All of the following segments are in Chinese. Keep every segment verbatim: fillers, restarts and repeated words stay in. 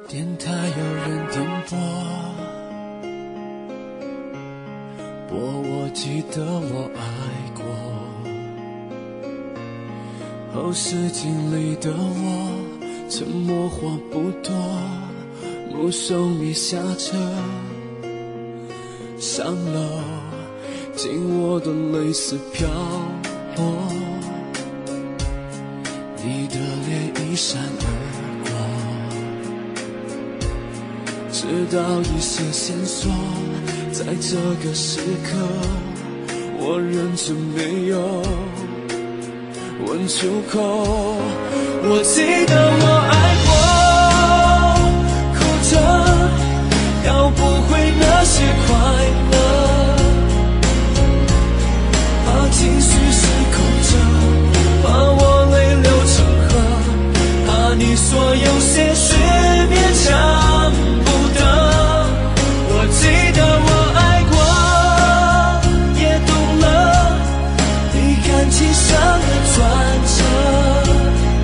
电台有人点播，播我记得我爱过。后视镜里的我，沉默话不多，目送你下车上楼，紧握的泪丝飘落，你的脸一闪而过，直到一些线索，在这个时刻我忍着没有问出口。我记得我爱过，哭着要不回那些快乐，怕情绪失控着，怕我泪流成河，怕你所有些许勉强不得。我记得我爱过，也懂了你感情上的转折，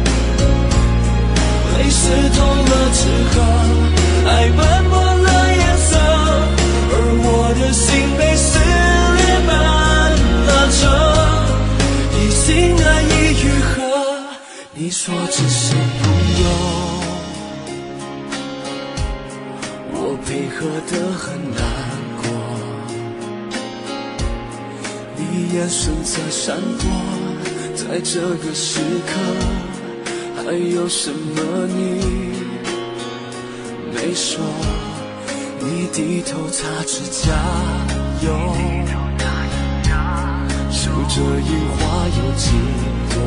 泪湿透了之后，爱斑驳了颜色，而我的心被撕裂满了折，已经难以愈合。你说只是朋友，我配合得很难过，你眼神在闪躲，在这个时刻还有什么你没说？你低头擦指甲油，数着樱花有几朵，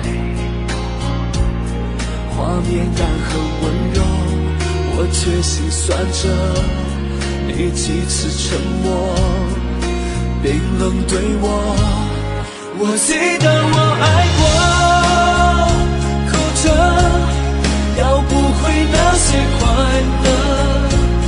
画面感很温柔，我却心酸着你几次沉默冰冷对我。我记得我爱过，哭着要不回那些快乐，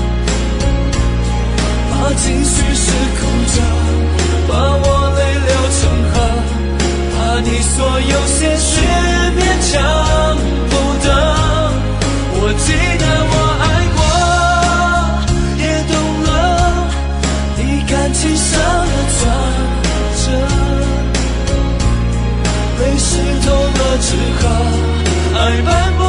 怕情绪失控着，把我泪流成河，怕你所有些许勉强不得。我记得我爱过，也懂了你感情上的转折，泪湿透了之后，爱斑驳